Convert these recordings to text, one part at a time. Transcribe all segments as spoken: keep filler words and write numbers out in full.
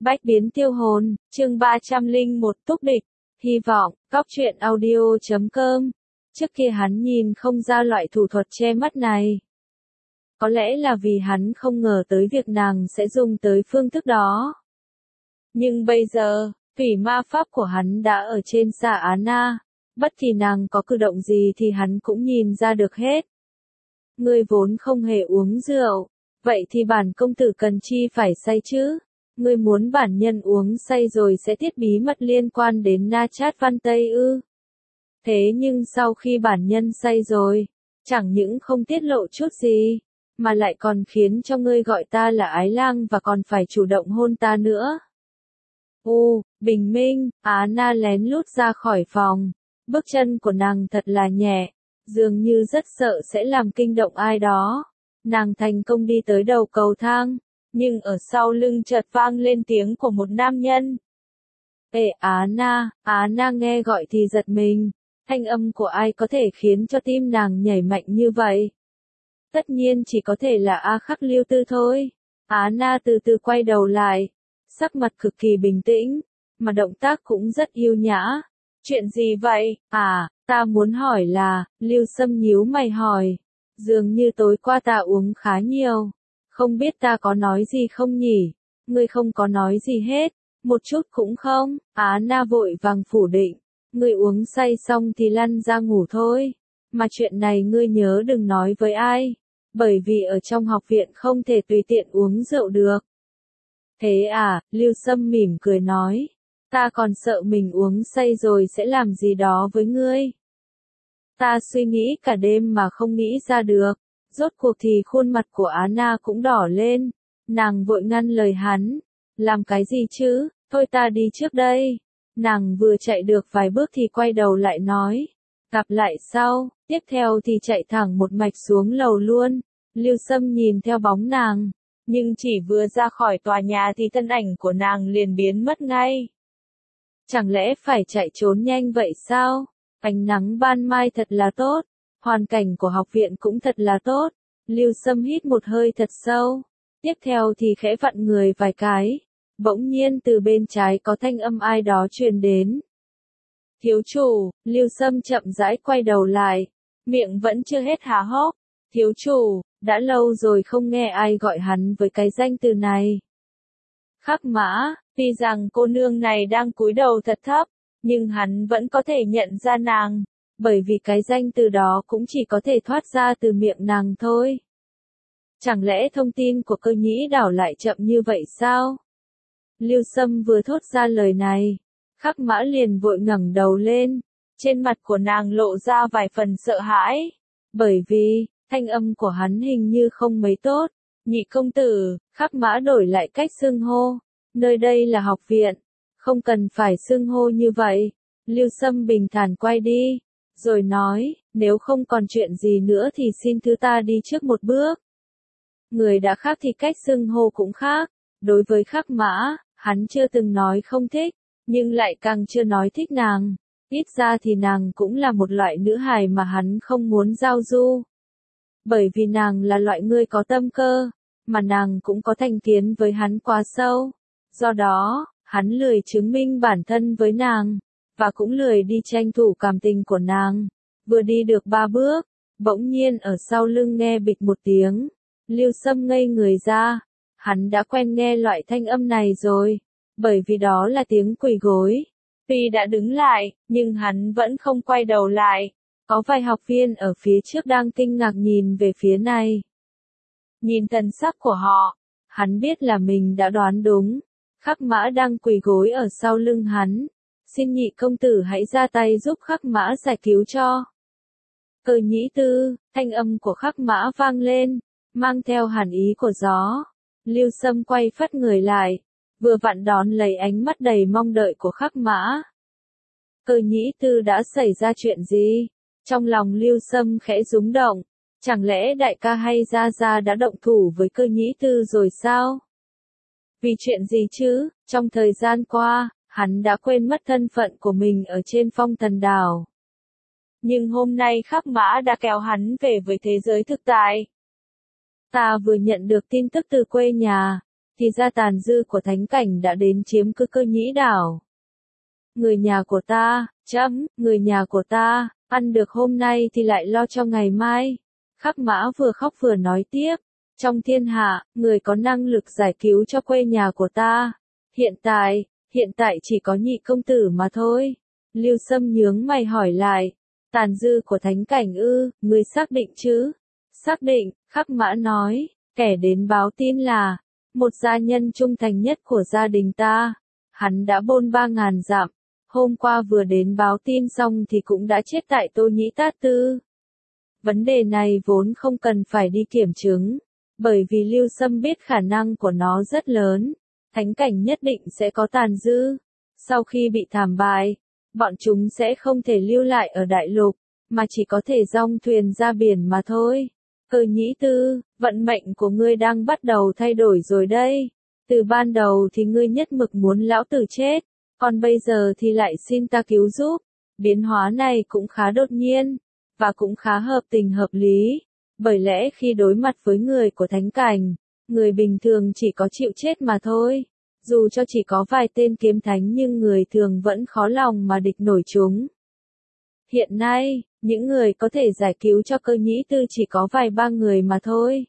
Bách biến tiêu hồn, chương ba trăm lẻ một túc địch, hy vọng, góc truyện audio chấm com. Trước kia hắn nhìn không ra loại thủ thuật che mắt này. Có lẽ là vì hắn không ngờ tới việc nàng sẽ dùng tới phương thức đó. Nhưng bây giờ, thủy ma pháp của hắn đã ở trên Sa Á Na, bất kỳ nàng có cử động gì thì hắn cũng nhìn ra được hết. Ngươi vốn không hề uống rượu, vậy thì bản công tử cần chi phải say chứ? Ngươi muốn bản nhân uống say rồi sẽ tiết bí mật liên quan đến Na Chát Văn Tây ư? Thế nhưng sau khi bản nhân say rồi, chẳng những không tiết lộ chút gì, mà lại còn khiến cho ngươi gọi ta là ái lang và còn phải chủ động hôn ta nữa. U, bình minh, Á Na lén lút ra khỏi phòng, bước chân của nàng thật là nhẹ, dường như rất sợ sẽ làm kinh động ai đó. Nàng thành công đi tới đầu cầu thang, nhưng ở sau lưng chợt vang lên tiếng của một nam nhân. Ê Á Na, Á Na nghe gọi thì giật mình, thanh âm của ai có thể khiến cho tim nàng nhảy mạnh như vậy? Tất nhiên chỉ có thể là A Khắc Lưu Tư thôi. Á Na từ từ quay đầu lại, sắc mặt cực kỳ bình tĩnh, mà động tác cũng rất yêu nhã. Chuyện gì vậy? À, ta muốn hỏi là, Lưu Sâm nhíu mày hỏi, dường như tối qua ta uống khá nhiều, không biết ta có nói gì không nhỉ? Ngươi không có nói gì hết, một chút cũng không. Á Na vội vàng phủ định, ngươi uống say xong thì lăn ra ngủ thôi, mà chuyện này ngươi nhớ đừng nói với ai, bởi vì ở trong học viện không thể tùy tiện uống rượu được. Thế à, Lưu Sâm mỉm cười nói, ta còn sợ mình uống say rồi sẽ làm gì đó với ngươi. Ta suy nghĩ cả đêm mà không nghĩ ra được. Rốt cuộc thì khuôn mặt của Á Na cũng đỏ lên, nàng vội ngăn lời hắn, làm cái gì chứ, thôi ta đi trước đây. Nàng vừa chạy được vài bước thì quay đầu lại nói, gặp lại sau, tiếp theo thì chạy thẳng một mạch xuống lầu luôn. Lưu Sâm nhìn theo bóng nàng, nhưng chỉ vừa ra khỏi tòa nhà thì thân ảnh của nàng liền biến mất ngay. Chẳng lẽ phải chạy trốn nhanh vậy sao? Ánh nắng ban mai thật là tốt, hoàn cảnh của học viện cũng thật là tốt. Lưu Sâm hít một hơi thật sâu, tiếp theo thì khẽ vặn người vài cái, bỗng nhiên từ bên trái có thanh âm ai đó truyền đến. Thiếu chủ, Lưu Sâm chậm rãi quay đầu lại, miệng vẫn chưa hết há hốc. Thiếu chủ, đã lâu rồi không nghe ai gọi hắn với cái danh từ này. Khắc Mã, tuy rằng cô nương này đang cúi đầu thật thấp, nhưng hắn vẫn có thể nhận ra nàng, bởi vì cái danh từ đó cũng chỉ có thể thoát ra từ miệng nàng thôi. Chẳng lẽ thông tin của Cơ Nhĩ Đảo lại chậm như vậy sao? Lưu Sâm vừa thốt ra lời này, Khắc Mã liền vội ngẩng đầu lên, trên mặt của nàng lộ ra vài phần sợ hãi, bởi vì, thanh âm của hắn hình như không mấy tốt. Nhị công tử, Khắc Mã đổi lại cách xưng hô, nơi đây là học viện, không cần phải xưng hô như vậy. Lưu Sâm bình thản quay đi, rồi nói, nếu không còn chuyện gì nữa thì xin thứ ta đi trước một bước. Người đã khác thì cách xưng hô cũng khác, đối với Khắc Mã, hắn chưa từng nói không thích, nhưng lại càng chưa nói thích nàng, ít ra thì nàng cũng là một loại nữ hài mà hắn không muốn giao du. Bởi vì nàng là loại người có tâm cơ, mà nàng cũng có thành kiến với hắn quá sâu, do đó, hắn lười chứng minh bản thân với nàng, và cũng lười đi tranh thủ cảm tình của nàng. Vừa đi được ba bước, bỗng nhiên ở sau lưng nghe bịch một tiếng, Lưu Sâm ngây người ra, hắn đã quen nghe loại thanh âm này rồi, bởi vì đó là tiếng quỳ gối. Tuy đã đứng lại, nhưng hắn vẫn không quay đầu lại, có vài học viên ở phía trước đang kinh ngạc nhìn về phía này. Nhìn thần sắc của họ, hắn biết là mình đã đoán đúng. Khắc Mã đang quỳ gối ở sau lưng hắn. Xin nhị công tử hãy ra tay giúp Khắc Mã giải cứu cho. Cơ Nhĩ Tư, thanh âm của Khắc Mã vang lên, mang theo hàn ý của gió. Lưu Sâm quay phắt người lại, vừa vặn đón lấy ánh mắt đầy mong đợi của Khắc Mã. Cơ Nhĩ Tư đã xảy ra chuyện gì? Trong lòng Lưu Sâm khẽ rúng động, chẳng lẽ đại ca hay gia gia đã động thủ với Cơ Nhĩ Tư rồi sao? Vì chuyện gì chứ, trong thời gian qua, hắn đã quên mất thân phận của mình ở trên Phong Thần Đảo. Nhưng hôm nay Khắc Mã đã kéo hắn về với thế giới thực tại. Ta vừa nhận được tin tức từ quê nhà, thì ra tàn dư của thánh cảnh đã đến chiếm cứ Cơ Nhĩ đảo. Người nhà của ta, chấm, người nhà của ta, ăn được hôm nay thì lại lo cho ngày mai. Khắc Mã vừa khóc vừa nói tiếp, trong thiên hạ, người có năng lực giải cứu cho quê nhà của ta. Hiện tại, hiện tại chỉ có Nhị công tử mà thôi. Lưu Sâm nhướng mày hỏi lại, tàn dư của thánh cảnh ư, người xác định chứ? Xác định, Khắc Mã nói, kẻ đến báo tin là một gia nhân trung thành nhất của gia đình ta. Hắn đã bôn ba ngàn dặm, hôm qua vừa đến báo tin xong thì cũng đã chết tại Tô Nhĩ Tát Tư. Vấn đề này vốn không cần phải đi kiểm chứng, bởi vì Lưu Sâm biết khả năng của nó rất lớn, thánh cảnh nhất định sẽ có tàn dư. Sau khi bị thảm bại, bọn chúng sẽ không thể lưu lại ở đại lục, mà chỉ có thể dong thuyền ra biển mà thôi. Cơ Nhĩ Tư, vận mệnh của ngươi đang bắt đầu thay đổi rồi đây. Từ ban đầu thì ngươi nhất mực muốn lão tử chết, còn bây giờ thì lại xin ta cứu giúp. Biến hóa này cũng khá đột nhiên, và cũng khá hợp tình hợp lý, bởi lẽ khi đối mặt với người của thánh cảnh, người bình thường chỉ có chịu chết mà thôi. Dù cho chỉ có vài tên kiếm thánh nhưng người thường vẫn khó lòng mà địch nổi chúng. Hiện nay, những người có thể giải cứu cho Cơ Nhĩ Tư chỉ có vài ba người mà thôi.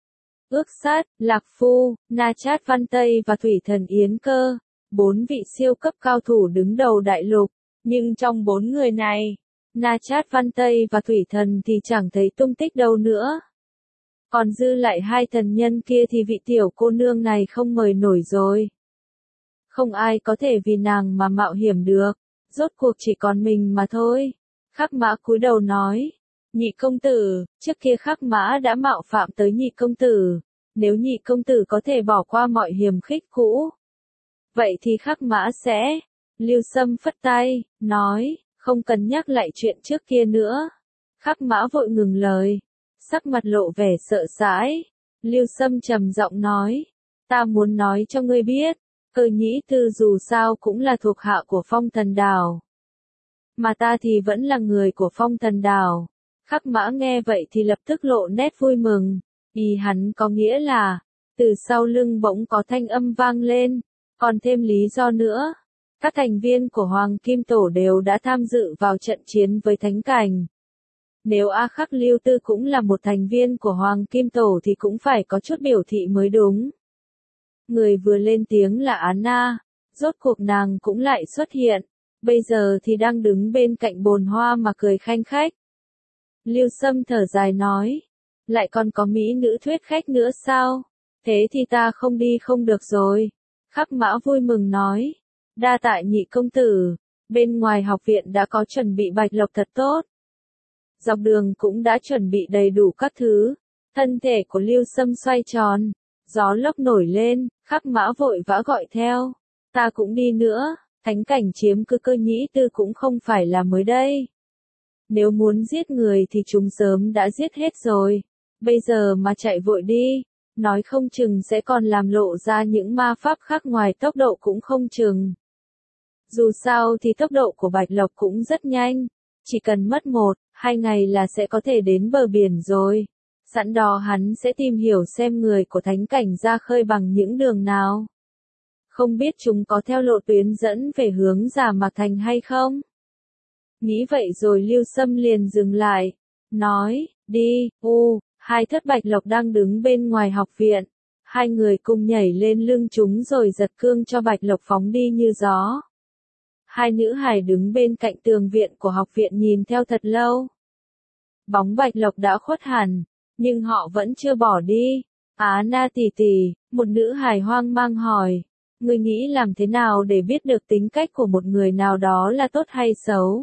Ước Sát, Lạc Phu, Na Chát Văn Tây và Thủy Thần Yến Cơ, bốn vị siêu cấp cao thủ đứng đầu đại lục, nhưng trong bốn người này, Na Chát Văn Tây và Thủy Thần thì chẳng thấy tung tích đâu nữa. Còn dư lại hai thần nhân kia thì vị tiểu cô nương này không mời nổi rồi. Không ai có thể vì nàng mà mạo hiểm được, rốt cuộc chỉ còn mình mà thôi. Khắc Mã cúi đầu nói, Nhị công tử, trước kia Khắc Mã đã mạo phạm tới Nhị công tử, nếu Nhị công tử có thể bỏ qua mọi hiềm khích cũ, vậy thì Khắc Mã sẽ. Lưu Sâm phất tay, nói, không cần nhắc lại chuyện trước kia nữa. Khắc Mã vội ngừng lời, sắc mặt lộ vẻ sợ hãi. Lưu Sâm trầm giọng nói, ta muốn nói cho ngươi biết, Cơ Nhĩ Tư dù sao cũng là thuộc hạ của Phong Thần Đảo, mà ta thì vẫn là người của Phong Thần Đảo. Khắc Mã nghe vậy thì lập tức lộ nét vui mừng, ý hắn có nghĩa là, từ sau lưng bỗng có thanh âm vang lên, còn thêm lý do nữa. Các thành viên của Hoàng Kim Tổ đều đã tham dự vào trận chiến với Thánh Cảnh. Nếu A Khắc Lưu Tư cũng là một thành viên của Hoàng Kim Tổ thì cũng phải có chút biểu thị mới đúng. Người vừa lên tiếng là Á Na, rốt cuộc nàng cũng lại xuất hiện, bây giờ thì đang đứng bên cạnh bồn hoa mà cười khanh khách. Lưu Sâm thở dài nói, lại còn có mỹ nữ thuyết khách nữa sao? Thế thì ta không đi không được rồi. Khắc Mã vui mừng nói, đa tạ Nhị công tử, bên ngoài học viện đã có chuẩn bị bạch lộc thật tốt. Dọc đường cũng đã chuẩn bị đầy đủ các thứ. Thân thể của Lưu Sâm xoay tròn, gió lốc nổi lên, Khắc Mã vội vã gọi theo, ta cũng đi nữa, thánh cảnh chiếm cứ Cơ Nhĩ Tư cũng không phải là mới đây. Nếu muốn giết người thì chúng sớm đã giết hết rồi, bây giờ mà chạy vội đi, nói không chừng sẽ còn làm lộ ra những ma pháp khác ngoài tốc độ cũng không chừng. Dù sao thì tốc độ của Bạch Lộc cũng rất nhanh, chỉ cần mất một, hai ngày là sẽ có thể đến bờ biển rồi. Sẵn đó hắn sẽ tìm hiểu xem người của thánh cảnh ra khơi bằng những đường nào. Không biết chúng có theo lộ tuyến dẫn về hướng Giả Mạc Thành hay không? Nghĩ vậy rồi Lưu Sâm liền dừng lại, nói, đi, u, hai thất bạch lộc đang đứng bên ngoài học viện. Hai người cùng nhảy lên lưng chúng rồi giật cương cho bạch lộc phóng đi như gió. Hai nữ hài đứng bên cạnh tường viện của học viện nhìn theo thật lâu. Bóng bạch lộc đã khuất hẳn, nhưng họ vẫn chưa bỏ đi. Á Na tỷ tỷ, một nữ hài hoang mang hỏi, ngươi nghĩ làm thế nào để biết được tính cách của một người nào đó là tốt hay xấu?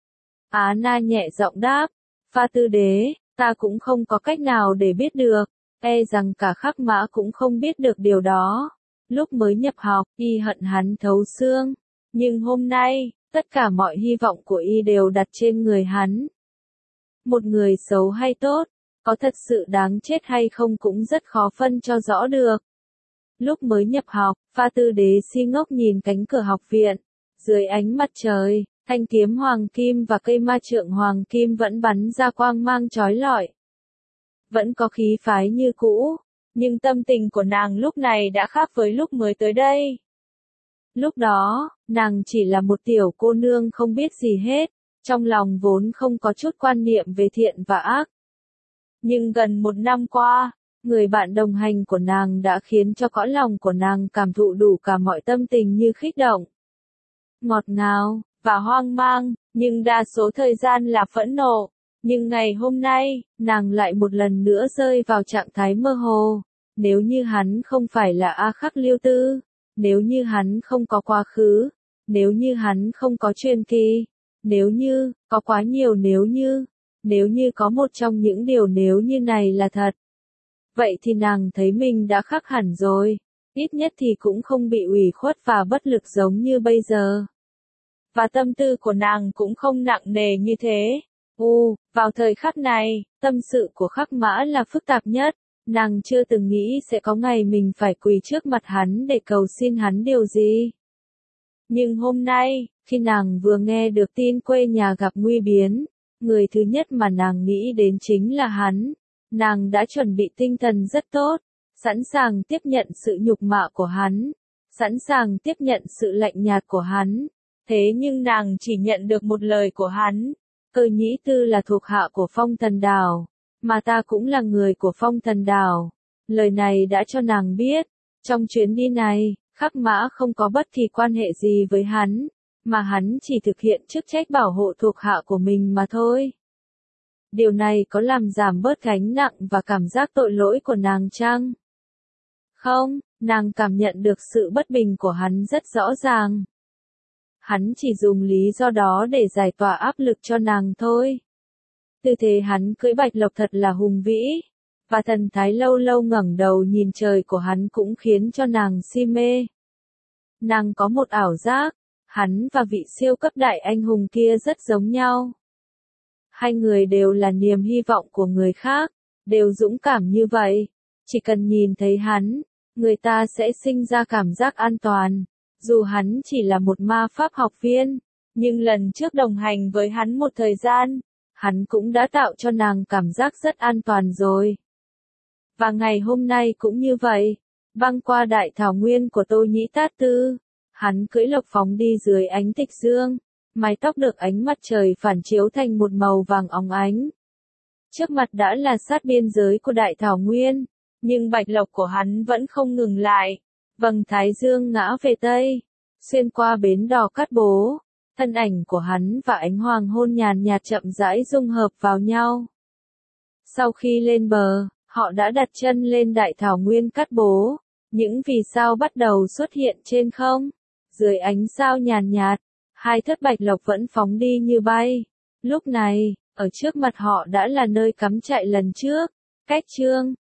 Á Na nhẹ giọng đáp, Pha Tư Đế, ta cũng không có cách nào để biết được, e rằng cả Khắc Mã cũng không biết được điều đó. Lúc mới nhập học, y hận hắn thấu xương, nhưng hôm nay, tất cả mọi hy vọng của y đều đặt trên người hắn. Một người xấu hay tốt, có thật sự đáng chết hay không cũng rất khó phân cho rõ được. Lúc mới nhập học, Pha Tư Đế si ngốc nhìn cánh cửa học viện, dưới ánh mặt trời, thanh kiếm hoàng kim và cây ma trượng hoàng kim vẫn bắn ra quang mang chói lọi. Vẫn có khí phái như cũ, Nhưng tâm tình của nàng lúc này đã khác với lúc mới tới đây. Lúc đó, nàng chỉ là một tiểu cô nương không biết gì hết, trong lòng vốn không có chút quan niệm về thiện và ác. Nhưng gần một năm qua, người bạn đồng hành của nàng đã khiến cho cõi lòng của nàng cảm thụ đủ cả mọi tâm tình như kích động, ngọt ngào, và hoang mang, nhưng đa số thời gian là phẫn nộ. Nhưng ngày hôm nay, nàng lại một lần nữa rơi vào trạng thái mơ hồ. Nếu như hắn không phải là A Khắc Liêu Tư, nếu như hắn không có quá khứ, nếu như hắn không có truyền kỳ, nếu như, có quá nhiều nếu như, nếu như có một trong những điều nếu như này là thật. Vậy thì nàng thấy mình đã khác hẳn rồi, ít nhất thì cũng không bị ủy khuất và bất lực giống như bây giờ. Và tâm tư của nàng cũng không nặng nề như thế. U, vào thời khắc này, tâm sự của Khắc Mã là phức tạp nhất. Nàng chưa từng nghĩ sẽ có ngày mình phải quỳ trước mặt hắn để cầu xin hắn điều gì. Nhưng hôm nay, khi nàng vừa nghe được tin quê nhà gặp nguy biến, người thứ nhất mà nàng nghĩ đến chính là hắn. Nàng đã chuẩn bị tinh thần rất tốt, sẵn sàng tiếp nhận sự nhục mạ của hắn, sẵn sàng tiếp nhận sự lạnh nhạt của hắn. Thế nhưng nàng chỉ nhận được một lời của hắn. Cơ Nhĩ Tư là thuộc hạ của Phong Thần Đảo, mà ta cũng là người của Phong Thần Đảo. Lời này đã cho nàng biết, trong chuyến đi này, Khắc Mã không có bất kỳ quan hệ gì với hắn, mà hắn chỉ thực hiện chức trách bảo hộ thuộc hạ của mình mà thôi. Điều này có làm giảm bớt gánh nặng và cảm giác tội lỗi của nàng chăng? Không, nàng cảm nhận được sự bất bình của hắn rất rõ ràng. Hắn chỉ dùng lý do đó để giải tỏa áp lực cho nàng thôi. Tư thế hắn cưỡi bạch lộc thật là hùng vĩ, và thần thái lâu lâu ngẩng đầu nhìn trời của hắn cũng khiến cho nàng si mê. Nàng có một ảo giác, hắn và vị siêu cấp đại anh hùng kia rất giống nhau. Hai người đều là niềm hy vọng của người khác, đều dũng cảm như vậy. Chỉ cần nhìn thấy hắn, người ta sẽ sinh ra cảm giác an toàn. Dù hắn chỉ là một ma pháp học viên, nhưng lần trước đồng hành với hắn một thời gian, hắn cũng đã tạo cho nàng cảm giác rất an toàn rồi. Và ngày hôm nay cũng như vậy, băng qua đại thảo nguyên của Tô Nhĩ Tát Tư, hắn cưỡi lộc phóng đi dưới ánh tịch dương, mái tóc được ánh mặt trời phản chiếu thành một màu vàng óng ánh. Trước mặt đã là sát biên giới của đại thảo nguyên, nhưng bạch lộc của hắn vẫn không ngừng lại. Vầng thái dương ngã về tây, xuyên qua bến đò Cát Bố, thân ảnh của hắn và ánh hoàng hôn nhàn nhạt chậm rãi dung hợp vào nhau. Sau khi lên bờ, họ đã đặt chân lên đại thảo nguyên Cát Bố, những vì sao bắt đầu xuất hiện trên không. Dưới ánh sao nhàn nhạt, hai thất bạch lộc vẫn phóng đi như bay. Lúc này, ở trước mặt họ đã là nơi cắm trại lần trước, cách Trương